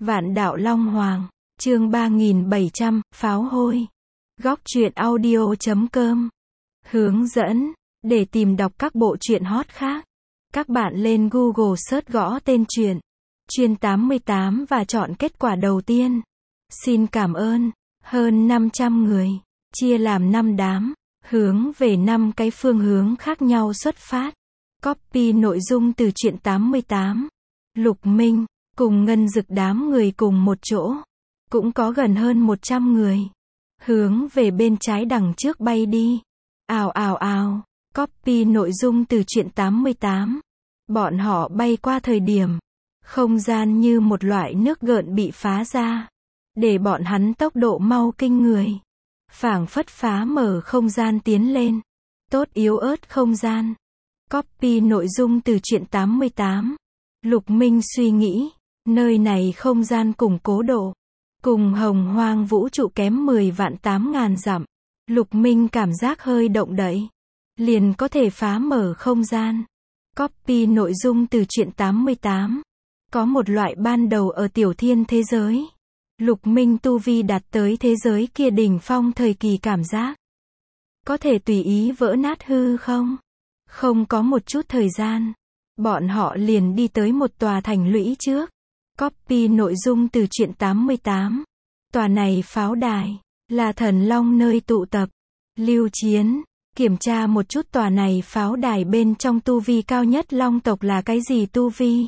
Vạn đạo Long Hoàng, chương 3700, pháo hôi. Góc truyện audio.com. Hướng dẫn, để tìm đọc các bộ truyện hot khác. Các bạn lên Google search gõ tên truyện Chuyên 88 và chọn kết quả đầu tiên. Xin cảm ơn. Hơn 500 người, chia làm 5 đám, hướng về 5 cái phương hướng khác nhau xuất phát. Copy nội dung từ truyện 88. Lục Minh cùng Ngân Dực đám người cùng một chỗ, cũng có gần hơn 100 người, hướng về bên trái đằng trước bay đi. Ào ào ào, copy nội dung từ truyện 88. Bọn họ bay qua thời điểm, không gian như một loại nước gợn bị phá ra, để bọn hắn tốc độ mau kinh người. Phảng phất phá mở không gian tiến lên. Tốt yếu ớt không gian. Copy nội dung từ truyện 88. Lục Minh suy nghĩ, nơi này không gian củng cố độ, cùng hồng hoang vũ trụ kém 10 vạn 8.000 dặm. Lục Minh cảm giác hơi động đậy, liền có thể phá mở không gian. Copy nội dung từ truyện 88. Có một loại ban đầu ở tiểu thiên thế giới. Lục Minh tu vi đạt tới thế giới kia đỉnh phong thời kỳ cảm giác. Có thể tùy ý vỡ nát hư không? Không có một chút thời gian. Bọn họ liền đi tới một tòa thành lũy trước. Copy nội dung từ truyện 88. Tòa này pháo đài, là thần long nơi tụ tập, lưu chiến. Kiểm tra một chút tòa này pháo đài bên trong tu vi cao nhất long tộc là cái gì tu vi?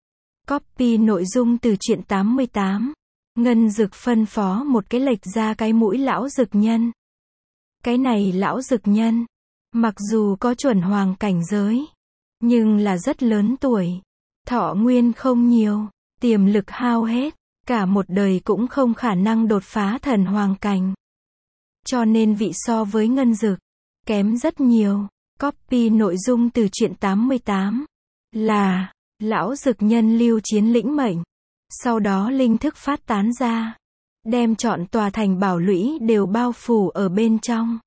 Copy nội dung từ truyện 88. Ngân Dực phân phó một cái lệch ra cái mũi lão dực nhân. Cái này lão dực nhân, mặc dù có chuẩn hoàng cảnh giới, nhưng là rất lớn tuổi. Thọ nguyên không nhiều, tiềm lực hao hết, cả một đời cũng không khả năng đột phá thần hoàng cảnh. Cho nên vị so với Ngân Dực, kém rất nhiều. Copy nội dung từ truyện 88. Là, lão dực nhân lưu chiến lĩnh mệnh. Sau đó linh thức phát tán ra, đem trọn tòa thành bảo lũy đều bao phủ ở bên trong.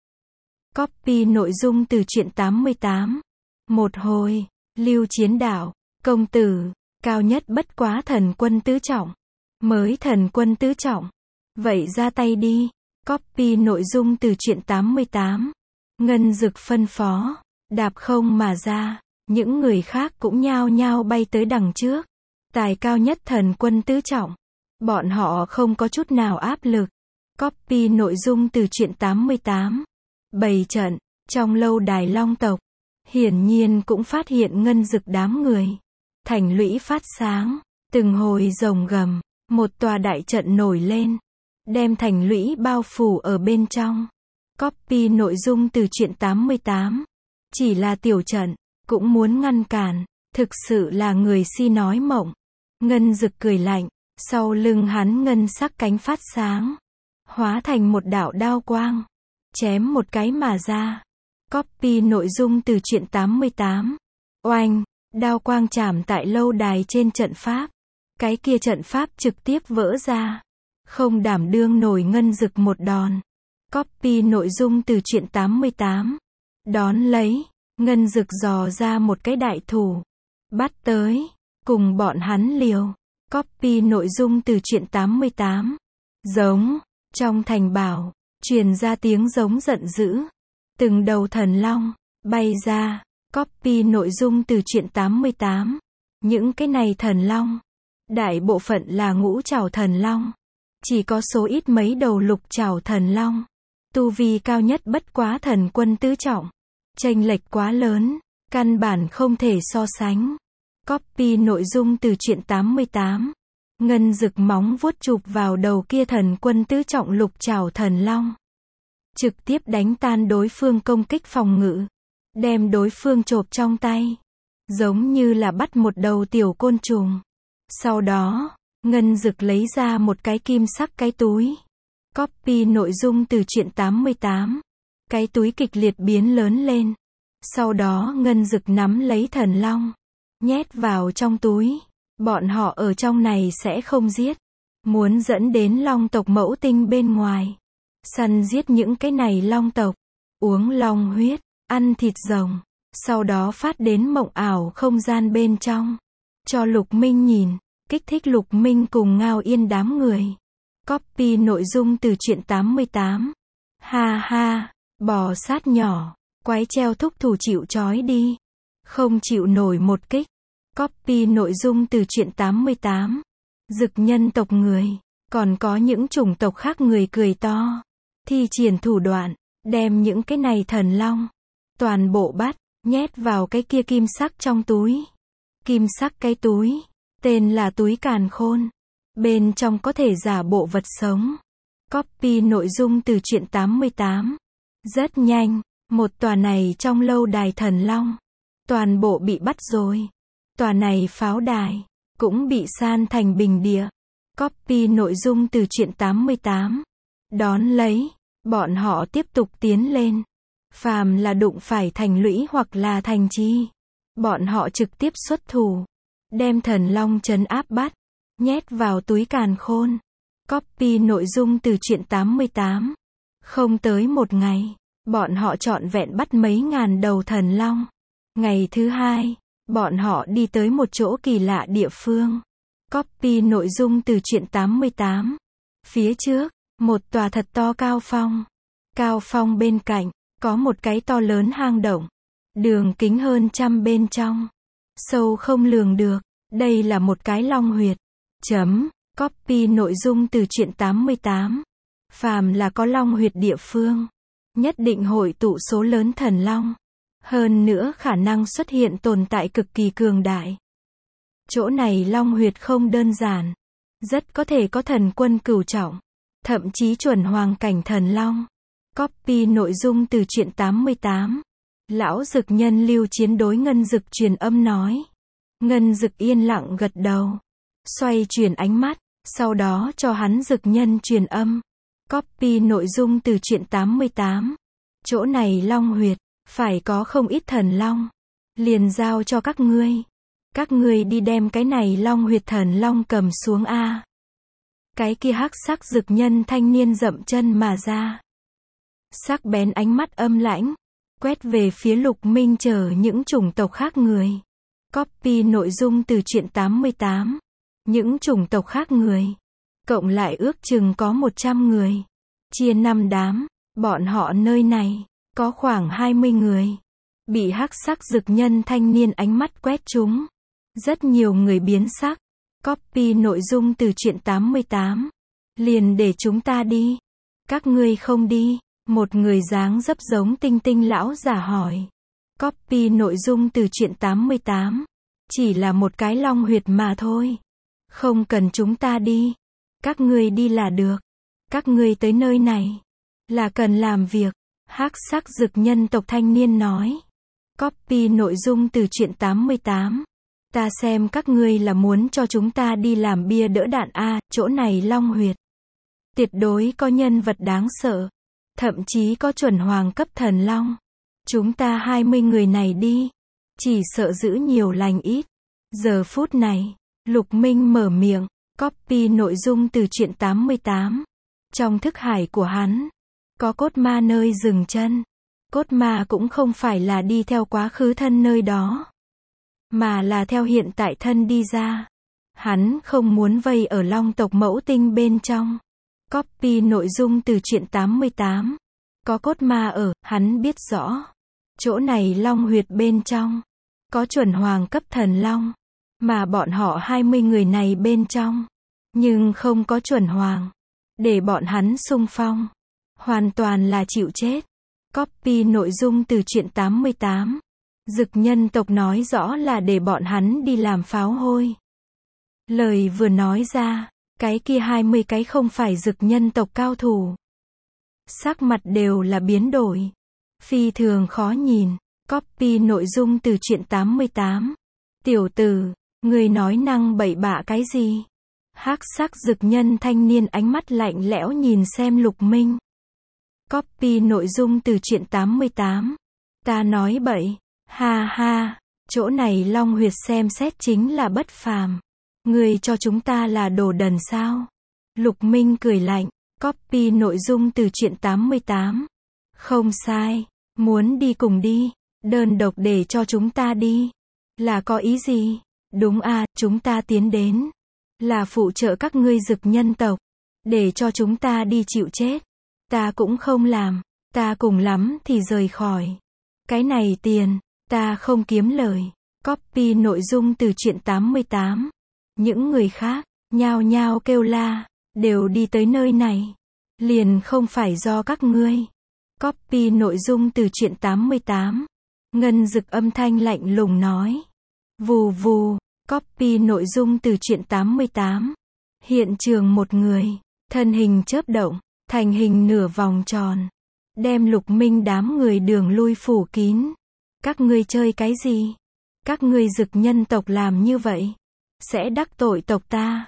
Copy nội dung từ truyện 88. Một hồi, lưu chiến đạo, công tử, cao nhất bất quá thần quân tứ trọng. Mới thần quân tứ trọng. Vậy ra tay đi. Copy nội dung từ truyện 88. Ngân Dực phân phó, đạp không mà ra, những người khác cũng nhao nhao bay tới đằng trước. Tài cao nhất thần quân tứ trọng. Bọn họ không có chút nào áp lực. Copy nội dung từ truyện 88. Bày trận, trong lâu đài long tộc. Hiển nhiên cũng phát hiện Ngân Dực đám người. Thành lũy phát sáng, từng hồi rồng gầm, một tòa đại trận nổi lên, đem thành lũy bao phủ ở bên trong. Copy nội dung từ truyện 88. Chỉ là tiểu trận, cũng muốn ngăn cản, thực sự là người si nói mộng. Ngân Dực cười lạnh, sau lưng hắn ngân sắc cánh phát sáng, hóa thành một đạo đao quang, chém một cái mà ra. Copy nội dung từ truyện 88. Oanh, đao quang chạm tại lâu đài trên trận pháp. Cái kia trận pháp trực tiếp vỡ ra, không đảm đương nổi Ngân Dực một đòn. Copy nội dung từ truyện 88. Đón lấy, Ngân Dực dò ra một cái đại thủ, bắt tới, cùng bọn hắn liều. Copy nội dung từ truyện 88. Giống, trong thành bảo, truyền ra tiếng giống giận dữ. Từng đầu thần long, bay ra. Copy nội dung từ truyện 88. Những cái này thần long, đại bộ phận là ngũ trảo thần long. Chỉ có số ít mấy đầu lục trảo thần long. Tu vi cao nhất bất quá thần quân tứ trọng. Chênh lệch quá lớn, căn bản không thể so sánh. Copy nội dung từ truyện 88. Ngân Dực móng vuốt chụp vào đầu kia thần quân tứ trọng lục trảo thần long. Trực tiếp đánh tan đối phương công kích phòng ngự. Đem đối phương chộp trong tay. Giống như là bắt một đầu tiểu côn trùng. Sau đó, Ngân Dực lấy ra một cái kim sắc cái túi. Copy nội dung từ truyện 88. Cái túi kịch liệt biến lớn lên. Sau đó Ngân Dực nắm lấy thần long, nhét vào trong túi. Bọn họ ở trong này sẽ không giết. Muốn dẫn đến long tộc mẫu tinh bên ngoài. Săn giết những cái này long tộc. Uống long huyết, ăn thịt rồng. Sau đó phát đến mộng ảo không gian bên trong. Cho Lục Minh nhìn. kích thích Lục Minh cùng Ngao Yên đám người. Copy nội dung từ truyện 88. Ha ha, bò sát nhỏ, quái treo thúc thủ chịu trói đi. Không chịu nổi một kích. Copy nội dung từ truyện 88. Dực nhân tộc người, còn có những chủng tộc khác người cười to. Thi triển thủ đoạn, đem những cái này thần long, toàn bộ bắt, nhét vào cái kia kim sắc trong túi. Kim sắc cái túi, tên là túi càn khôn. Bên trong có thể giả bộ vật sống. Copy nội dung từ truyện 88. Rất nhanh, một tòa này trong lâu đài thần long, toàn bộ bị bắt rồi. Tòa này pháo đài, cũng bị san thành bình địa. Copy nội dung từ truyện 88. Đón lấy, bọn họ tiếp tục tiến lên. Phàm là đụng phải thành lũy hoặc là thành trì, bọn họ trực tiếp xuất thủ, đem thần long trấn áp bắt, nhét vào túi càn khôn. Copy nội dung từ truyện 88. Không tới một ngày, bọn họ trọn vẹn bắt mấy ngàn đầu thần long. Ngày thứ hai, bọn họ đi tới một chỗ kỳ lạ địa phương. Copy nội dung từ truyện 88. Phía trước, một tòa thật to cao phong. Cao phong bên cạnh, có một cái to lớn hang động. Đường kính hơn 100 bên trong. Sâu không lường được. Đây là một cái long huyệt. Copy nội dung từ truyện 88. Phàm là có long huyệt địa phương, nhất định hội tụ số lớn thần long. Hơn nữa khả năng xuất hiện tồn tại cực kỳ cường đại. Chỗ này long huyệt không đơn giản. Rất có thể có thần quân cửu trọng. Thậm chí chuẩn hoàng cảnh thần long. Copy nội dung từ truyện 88. Lão Dực nhân lưu chiến đối Ngân Dực truyền âm nói. Ngân Dực yên lặng gật đầu. Xoay chuyển ánh mắt, sau đó cho hắn Dực nhân truyền âm. Copy nội dung từ truyện 88. Chỗ này long huyệt, phải có không ít thần long. Liền giao cho các ngươi. Các ngươi đi đem cái này long huyệt thần long cầm xuống a. Cái kia hắc sắc Dực nhân thanh niên dậm chân mà ra. Sắc bén ánh mắt âm lãnh, quét về phía Lục Minh chờ những chủng tộc khác người. Copy nội dung từ truyện 88. Những chủng tộc khác người, cộng lại ước chừng có 100 người. Chia 5 đám, bọn họ nơi này, có khoảng 20 người. Bị hắc sắc Dực nhân thanh niên ánh mắt quét trúng. Rất nhiều người biến sắc. Copy nội dung từ truyện 88. Liền để chúng ta đi. Các ngươi không đi. Một người dáng dấp giống Tinh Tinh lão giả hỏi. Copy nội dung từ truyện 88. Chỉ là một cái long huyệt mà thôi. Không cần chúng ta đi. Các ngươi đi là được. Các ngươi tới nơi này là cần làm việc. Hắc sắc Dực nhân tộc thanh niên nói. Copy nội dung từ truyện 88. Ta xem các ngươi là muốn cho chúng ta đi làm bia đỡ đạn a, chỗ này long huyệt. Tuyệt đối có nhân vật đáng sợ. Thậm chí có chuẩn hoàng cấp thần long. Chúng ta 20 người này đi. Chỉ sợ giữ nhiều lành ít. Giờ phút này, Lục Minh mở miệng. Copy nội dung từ truyện 88. Trong thức hải của hắn, có cốt ma nơi dừng chân. Cốt ma cũng không phải là đi theo quá khứ thân nơi đó, mà là theo hiện tại thân đi ra. Hắn không muốn vây ở long tộc mẫu tinh bên trong. Copy nội dung từ truyện 88. Có cốt ma ở, hắn biết rõ. Chỗ này long huyệt bên trong, có chuẩn hoàng cấp thần long. Mà bọn họ 20 người này bên trong, nhưng không có chuẩn hoàng. Để bọn hắn xung phong, hoàn toàn là chịu chết. Copy nội dung từ truyện 88. Dực nhân tộc nói rõ là để bọn hắn đi làm pháo hôi. Lời vừa nói ra, cái kia 20 cái không phải Dực nhân tộc cao thủ. Sắc mặt đều là biến đổi. Phi thường khó nhìn. Copy nội dung từ truyện 88. Tiểu tử, người nói năng bậy bạ cái gì? Hắc sắc Dực nhân thanh niên ánh mắt lạnh lẽo nhìn xem Lục Minh. Copy nội dung từ truyện 88. Ta nói bậy. Ha ha, chỗ này long huyệt xem xét chính là bất phàm. Người cho chúng ta là đồ đần sao? Lục Minh cười lạnh. Copy nội dung từ truyện 88. Không sai, muốn đi cùng đi, đơn độc để cho chúng ta đi. Là có ý gì? Đúng à, chúng ta tiến đến. là phụ trợ các ngươi dực nhân tộc, để cho chúng ta đi chịu chết. Ta cũng không làm, ta cùng lắm thì rời khỏi. Cái này tiền, ta không kiếm lời. Copy nội dung từ truyện 88. Những người khác, nhao nhao kêu la, đều đi tới nơi này. Liền không phải do các ngươi. Copy nội dung từ truyện 88. Ngân Dực âm thanh lạnh lùng nói. Vù vù, copy nội dung từ truyện 88. Hiện trường một người, thân hình chớp động, thành hình nửa vòng tròn. Đem Lục Minh đám người đường lui phủ kín. Các ngươi chơi cái gì? Các ngươi dực nhân tộc làm như vậy, sẽ đắc tội tộc ta.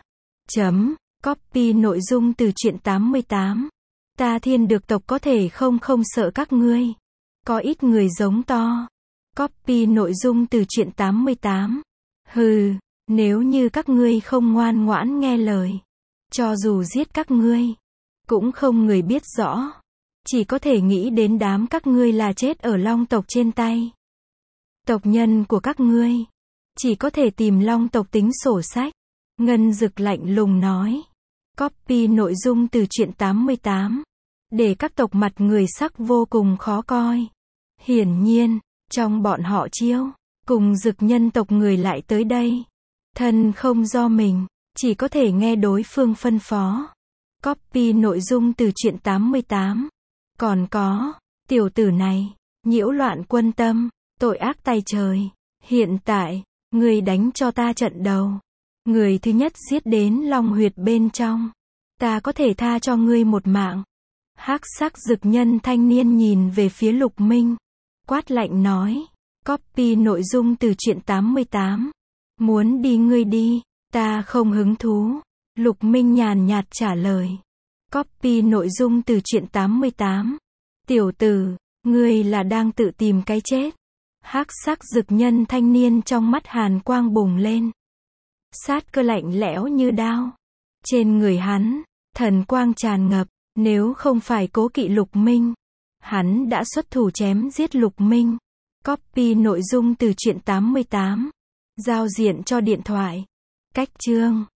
Copy nội dung từ truyện 88. Ta thiên được tộc có thể không sợ các ngươi. Có ít người giống to. Copy nội dung từ truyện 88. Hừ, nếu như các ngươi không ngoan ngoãn nghe lời, cho dù giết các ngươi, cũng không người biết rõ. Chỉ có thể nghĩ đến đám các ngươi là chết ở Long tộc trên tay. Tộc nhân của các ngươi, chỉ có thể tìm Long tộc tính sổ sách. Ngân Dực lạnh lùng nói. Copy nội dung từ truyện 88. Để các tộc mặt người sắc vô cùng khó coi. Hiển nhiên, trong bọn họ Chiêu, cùng dực nhân tộc người lại tới đây. Thân không do mình, chỉ có thể nghe đối phương phân phó. Copy nội dung từ truyện 88. Còn có, tiểu tử này, nhiễu loạn quân tâm, tội ác tay trời. Hiện tại, người đánh cho ta trận đầu. Người thứ nhất giết đến Long huyệt bên trong. Ta có thể tha cho ngươi một mạng. Hắc sắc dực nhân thanh niên nhìn về phía Lục Minh. Quát lạnh nói. Copy nội dung từ truyện 88. Muốn đi ngươi đi, ta không hứng thú. Lục Minh nhàn nhạt trả lời. Copy nội dung từ truyện 88. Tiểu tử, ngươi là đang tự tìm cái chết. Hắc sắc dực nhân thanh niên trong mắt hàn quang bùng lên. Sát cơ lạnh lẽo như đao. Trên người hắn, thần quang tràn ngập. Nếu không phải cố kỵ Lục Minh, hắn đã xuất thủ chém giết Lục Minh. Copy nội dung từ truyện 88. Giao diện cho điện thoại. Cách chương